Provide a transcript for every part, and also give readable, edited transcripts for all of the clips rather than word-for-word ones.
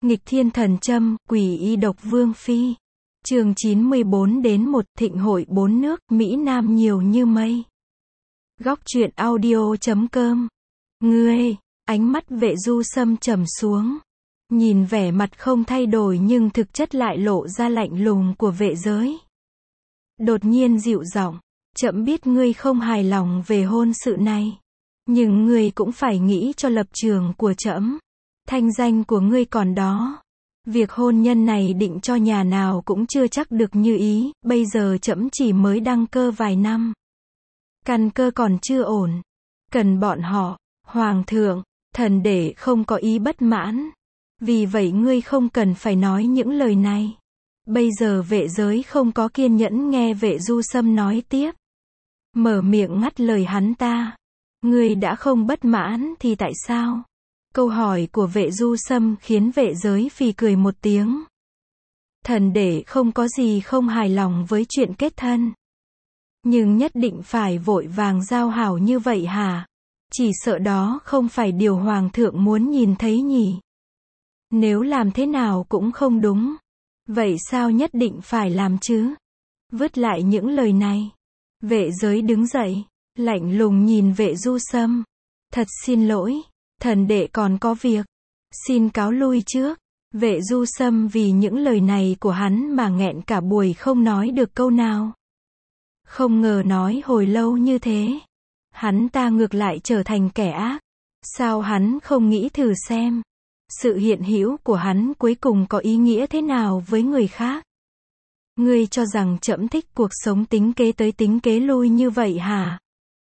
Nghịch thiên thần châm, quỷ y độc vương phi. Chương 94-1, thịnh hội 4 nước, Mỹ Nam nhiều như mây. Góc truyện audio.com. Ngươi, ánh mắt Vệ Du Sâm trầm xuống. Nhìn vẻ mặt không thay đổi nhưng thực chất lại lộ ra lạnh lùng của Vệ Giới. Đột nhiên dịu giọng, trẫm biết ngươi không hài lòng về hôn sự này. Nhưng ngươi cũng phải nghĩ cho lập trường của trẫm. Thanh danh của ngươi còn đó. Việc hôn nhân này định cho nhà nào cũng chưa chắc được như ý, bây giờ trẫm chỉ mới đăng cơ vài năm. Căn cơ còn chưa ổn. Cần bọn họ, hoàng thượng, thần để không có ý bất mãn. Vì vậy ngươi không cần phải nói những lời này. Bây giờ Vệ Giới không có kiên nhẫn nghe Vệ Du Sâm nói tiếp. Mở miệng ngắt lời hắn ta. Ngươi đã không bất mãn thì tại sao? Câu hỏi của Vệ Du Sâm khiến Vệ Giới phì cười một tiếng. Thần để không có gì không hài lòng với chuyện kết thân. Nhưng nhất định phải vội vàng giao hảo như vậy hả? Chỉ sợ đó không phải điều hoàng thượng muốn nhìn thấy nhỉ? Nếu làm thế nào cũng không đúng. Vậy sao nhất định phải làm chứ? Vứt lại những lời này. Vệ Giới đứng dậy, lạnh lùng nhìn Vệ Du Sâm. Thật xin lỗi. Thần đệ còn có việc. Xin cáo lui trước. Vệ Du Sâm vì những lời này của hắn mà nghẹn cả buổi không nói được câu nào. Không ngờ nói hồi lâu như thế. Hắn ta ngược lại trở thành kẻ ác. Sao hắn không nghĩ thử xem. Sự hiện hữu của hắn cuối cùng có ý nghĩa thế nào với người khác. Ngươi cho rằng trẫm thích cuộc sống tính kế tới tính kế lui như vậy hả?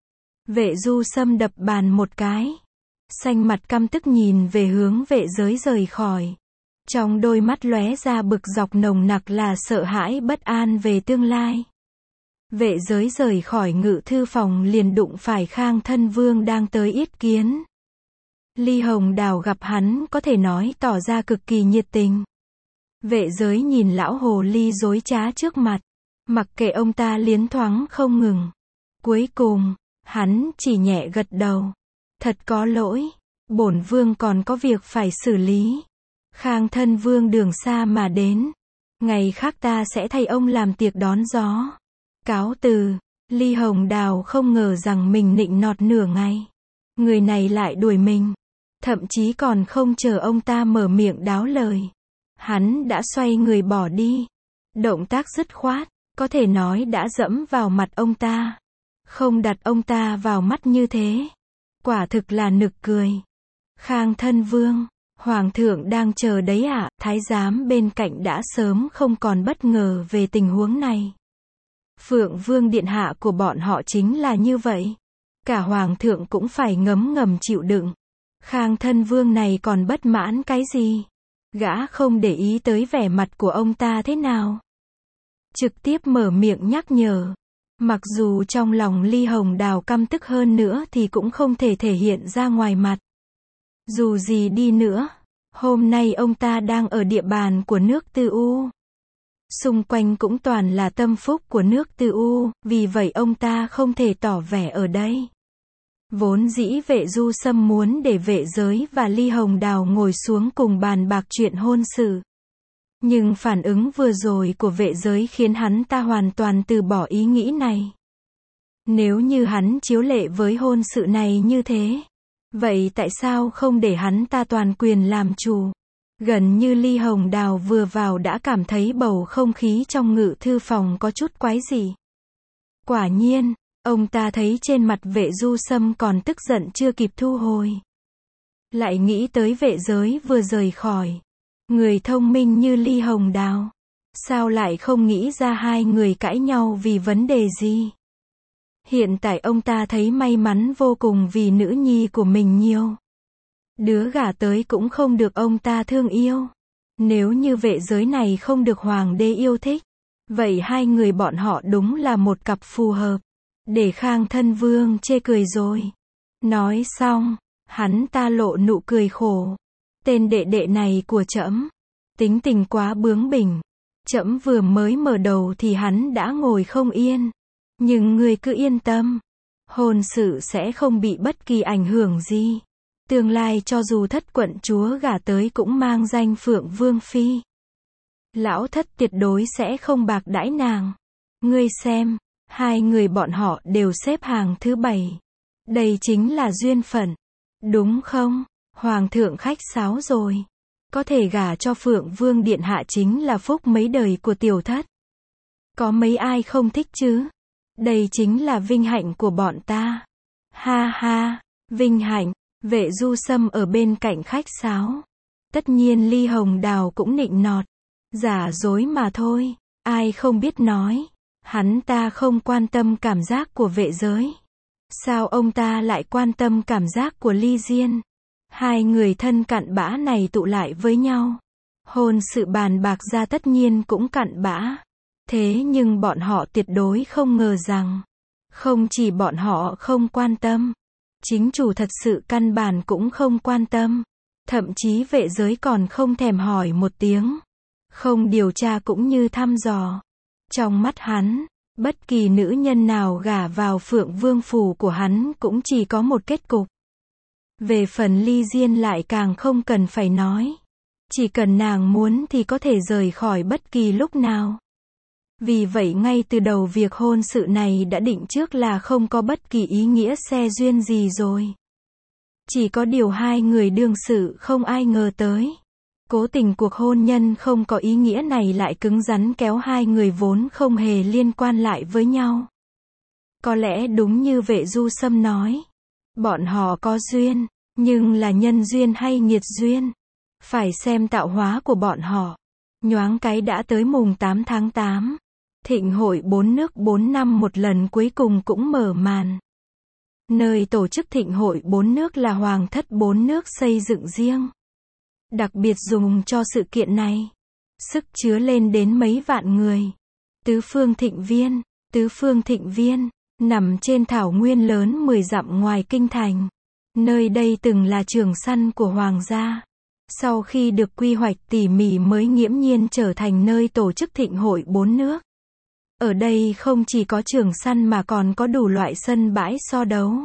Vệ Du Sâm đập bàn một cái. Xanh mặt căm tức nhìn về hướng Vệ Giới rời khỏi. Trong đôi mắt lóe ra bực dọc nồng nặc là sợ hãi bất an về tương lai. Vệ Giới rời khỏi ngự thư phòng liền đụng phải Khang Thân Vương đang tới yết kiến. Ly Hồng Đào gặp hắn có thể nói tỏ ra cực kỳ nhiệt tình. Vệ Giới nhìn lão hồ ly dối trá trước mặt. Mặc kệ ông ta liến thoáng không ngừng. Cuối cùng, hắn chỉ nhẹ gật đầu. Thật có lỗi, bổn vương còn có việc phải xử lý. Khang Thân Vương đường xa mà đến. Ngày khác ta sẽ thay ông làm tiệc đón gió. Cáo từ. Ly Hồng Đào không ngờ rằng mình nịnh nọt nửa ngày. Người này lại đuổi mình. Thậm chí còn không chờ ông ta mở miệng đáo lời. Hắn đã xoay người bỏ đi. Động tác dứt khoát, có thể nói đã dẫm vào mặt ông ta. Không đặt ông ta vào mắt như thế. Quả thực là nực cười. Khang Thân Vương, hoàng thượng đang chờ đấy ạ. Thái giám bên cạnh đã sớm không còn bất ngờ về tình huống này. Phượng Vương điện hạ của bọn họ chính là như vậy. Cả hoàng thượng cũng phải ngấm ngầm chịu đựng. Khang Thân Vương này còn bất mãn cái gì? Gã không để ý tới vẻ mặt của ông ta thế nào. Trực tiếp mở miệng nhắc nhở. Mặc dù trong lòng Ly Hồng Đào căm tức hơn nữa thì cũng không thể thể hiện ra ngoài mặt. Dù gì đi nữa, hôm nay ông ta đang ở địa bàn của nước Tư U. Xung quanh cũng toàn là tâm phúc của nước Tư U, vì vậy ông ta không thể tỏ vẻ ở đây. Vốn dĩ Vệ Du Sâm muốn để Vệ Giới và Ly Hồng Đào ngồi xuống cùng bàn bạc chuyện hôn sự. Nhưng phản ứng vừa rồi của Vệ Giới khiến hắn ta hoàn toàn từ bỏ ý nghĩ này. Nếu như hắn chiếu lệ với hôn sự này như thế, vậy tại sao không để hắn ta toàn quyền làm chủ? Gần như Ly Hồng Đào vừa vào đã cảm thấy bầu không khí trong ngự thư phòng có chút quái dị. Quả nhiên, ông ta thấy trên mặt Vệ Du Sâm còn tức giận chưa kịp thu hồi. Lại nghĩ tới Vệ Giới vừa rời khỏi. Người thông minh như Ly Hồng Đào. Sao lại không nghĩ ra hai người cãi nhau vì vấn đề gì? Hiện tại ông ta thấy may mắn vô cùng vì nữ nhi của mình nhiều. Đứa gả tới cũng không được ông ta thương yêu. Nếu như Vệ Giới này không được hoàng đế yêu thích, vậy hai người bọn họ đúng là một cặp phù hợp. Để Khang Thân Vương chê cười rồi. Nói xong, hắn ta lộ nụ cười khổ. Tên đệ đệ này của trẫm, tính tình quá bướng bỉnh. Trẫm vừa mới mở đầu thì hắn đã ngồi không yên. Nhưng ngươi cứ yên tâm, hôn sự sẽ không bị bất kỳ ảnh hưởng gì. Tương lai cho dù thất quận chúa gả tới cũng mang danh Phượng Vương Phi. Lão thất tuyệt đối sẽ không bạc đãi nàng. Ngươi xem, hai người bọn họ đều xếp hàng thứ 7. Đây chính là duyên phận. Đúng không? Hoàng thượng khách sáo rồi. Có thể gả cho Phượng Vương Điện Hạ chính là phúc mấy đời của tiểu thất. Có mấy ai không thích chứ? Đây chính là vinh hạnh của bọn ta. Ha ha, vinh hạnh. Vệ Du Sâm ở bên cạnh khách sáo. Tất nhiên Ly Hồng Đào cũng nịnh nọt. Giả dối mà thôi. Ai không biết nói. Hắn ta không quan tâm cảm giác của vệ giới. Sao ông ta lại quan tâm cảm giác của Ly Diên? Hai người thân cặn bã này tụ lại với nhau. Hôn sự bàn bạc ra tất nhiên cũng cặn bã. Thế nhưng bọn họ tuyệt đối không ngờ rằng, không chỉ bọn họ không quan tâm, chính chủ thật sự căn bản cũng không quan tâm. Thậm chí vệ giới còn không thèm hỏi một tiếng. Không điều tra cũng như thăm dò. Trong mắt hắn, bất kỳ nữ nhân nào gả vào Phượng Vương phủ của hắn cũng chỉ có một kết cục. Về phần Ly Diên lại càng không cần phải nói. Chỉ cần nàng muốn thì có thể rời khỏi bất kỳ lúc nào. Vì vậy ngay từ đầu việc hôn sự này đã định trước là không có bất kỳ ý nghĩa xe duyên gì rồi. Chỉ có điều hai người đương sự không ai ngờ tới. Cố tình cuộc hôn nhân không có ý nghĩa này lại cứng rắn kéo hai người vốn không hề liên quan lại với nhau. Có lẽ đúng như Vệ Du Sâm nói. Bọn họ có duyên, nhưng là nhân duyên hay nghiệt duyên? Phải xem tạo hóa của bọn họ. Nhoáng cái đã tới mùng 8 tháng 8. Thịnh hội 4 nước 4 năm một lần cuối cùng cũng mở màn. Nơi tổ chức thịnh hội 4 nước là Hoàng thất 4 nước xây dựng riêng. Đặc biệt dùng cho sự kiện này. Sức chứa lên đến mấy vạn người. Tứ Phương Thịnh Viên, nằm trên thảo nguyên lớn 10 dặm ngoài kinh thành. Nơi đây từng là trường săn của Hoàng gia. Sau khi được quy hoạch tỉ mỉ mới nghiễm nhiên trở thành nơi tổ chức thịnh hội 4 nước. Ở đây không chỉ có trường săn mà còn có đủ loại sân bãi so đấu.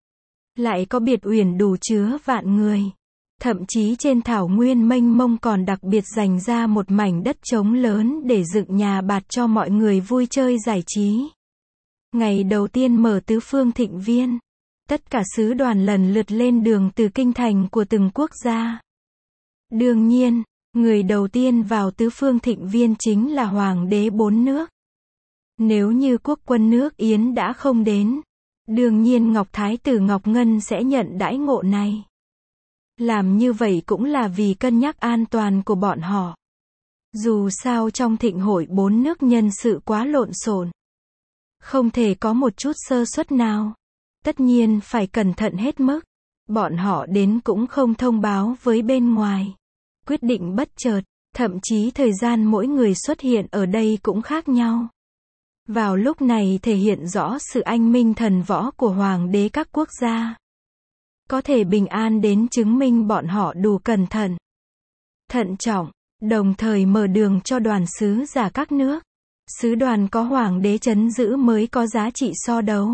Lại có biệt uyển đủ chứa vạn người. Thậm chí trên thảo nguyên mênh mông còn đặc biệt dành ra một mảnh đất trống lớn để dựng nhà bạt cho mọi người vui chơi giải trí. Ngày đầu tiên mở Tứ Phương Thịnh Viên, tất cả sứ đoàn lần lượt lên đường từ kinh thành của từng quốc gia. Đương nhiên, người đầu tiên vào Tứ Phương Thịnh Viên chính là Hoàng đế 4 nước. Nếu như quốc quân nước Yến đã không đến, đương nhiên Ngọc Thái tử Ngọc Ngân sẽ nhận đãi ngộ này. Làm như vậy cũng là vì cân nhắc an toàn của bọn họ. Dù sao trong thịnh hội 4 nước nhân sự quá lộn xộn, không thể có một chút sơ suất nào. Tất nhiên phải cẩn thận hết mức. Bọn họ đến cũng không thông báo với bên ngoài. Quyết định bất chợt, thậm chí thời gian mỗi người xuất hiện ở đây cũng khác nhau. Vào lúc này thể hiện rõ sự anh minh thần võ của hoàng đế các quốc gia. Có thể bình an đến chứng minh bọn họ đủ cẩn thận, thận trọng, đồng thời mở đường cho đoàn sứ giả các nước. Sứ đoàn có hoàng đế trấn giữ mới có giá trị so đấu.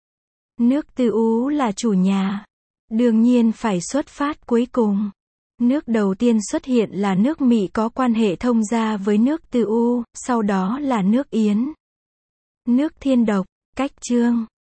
Nước Tư Ú là chủ nhà, đương nhiên phải xuất phát cuối cùng. Nước đầu tiên xuất hiện là nước Mỹ có quan hệ thông gia với nước Tư U, sau đó là nước Yến. Nước Thiên Độc, cách Chương,